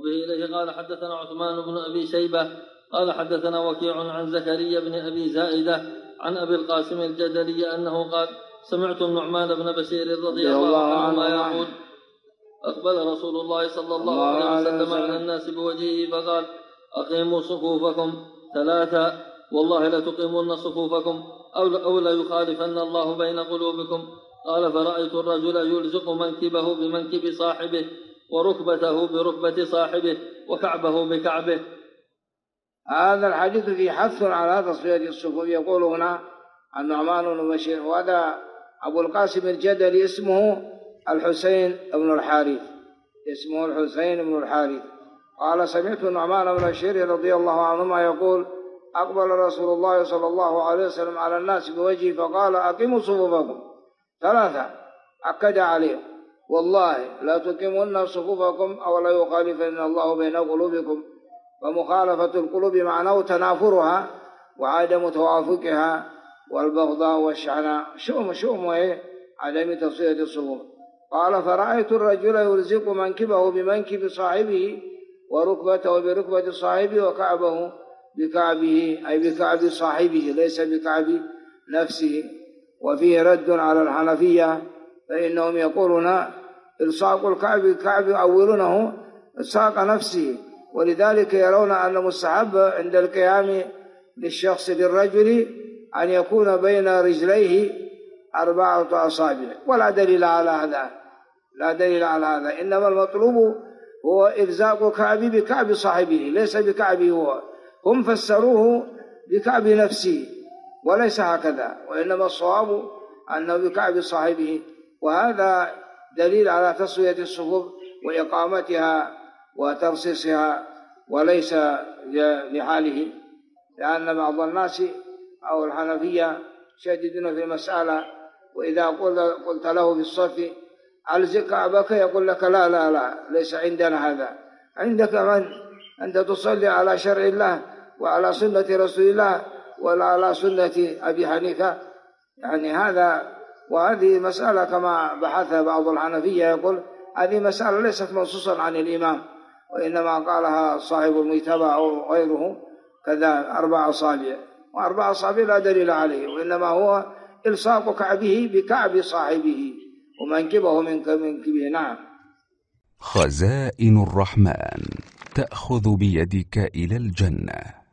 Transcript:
وبه إليه قال حدثنا عثمان بن أبي شيبة قال حدثنا وكيع عن زكريا بن أبي زائدة عن أبي القاسم الجدلي أنه قال سمعت النعمان بن بشير رضي الله عنهما يقول أقبل رسول الله صلى الله عليه وسلم على الناس بوجهه فقال أقيموا صفوفكم ثلاثة والله لتقيمون صفوفكم أو ليخالفن الله بين قلوبكم. قال فرأيت الرجل يلزق منكبه بمنكب صاحبه وركبته بركبة صاحبه وكعبه بكعبه. هذا الحديث فيه حث على تصفية الصفوف. يقول هنا النعمان بن بشير وهذا أبو القاسم الجدلي اسمه الحسين بن الحارث قال سمعت النعمان بن بشير رضي الله عنهما يقول أقبل رسول الله صلى الله عليه وسلم على الناس بوجهه فقال أقيموا صفوفكم ثلاثة أكد عليهم والله لا تقيمون صفوفكم أو لا يخالفن الله بين قلوبكم. ومخالفة القلوب معناه تنافرها وعدم توافقها والبغضاء والشعناء شؤم عدم تصفية الصفوف. قال فرأيت الرجل يلزق منكبه بمنكب صاحبه وركبته بركبة صاحبه وكعبه بكعبه أي بكعب صاحبه ليس بكعب نفسه. وفيه رد على الحنفية فإنهم يقولون إلصاق الكعب بالكعب يؤولونه إلصاق نفسه، ولذلك يرون أن مستحب عند القيام للشخص للرجل أن يكون بين رجليه 4 أصابع، ولا دليل على هذا، إنما المطلوب هو إلزاق كعب بكعب صاحبه ليس بكعبه هو. هم فسروه بكعب نفسه وليس هكذا، وإنما الصواب أنه بكعب صاحبه، وهذا دليل على تسوية الصفوف وإقامتها وترصيصها وليس لحاله، لأن بعض الناس أو الحنفية شديدون في المسألة، وإذا قلت له في الصف ألزق كعبك يقول لك لا ليس عندنا هذا. عندك من أنت تصلي على شرع الله وعلى سنة رسول الله ولا على سنة أبي حنيفة، يعني هذا. وهذه مسألة كما بحث بعض الحنفية يقول هذه مسألة ليست منصوصا عن الإمام، وإنما قالها صاحب الميتبع أو غيره كذا 4 أصابع، و4 أصابع لا دليل عليه، وإنما هو إلصاق كعبه بكعب صاحبه ومنكبه من منكبه. نعم. خزائن الرحمن تأخذ بيدك إلى الجنة.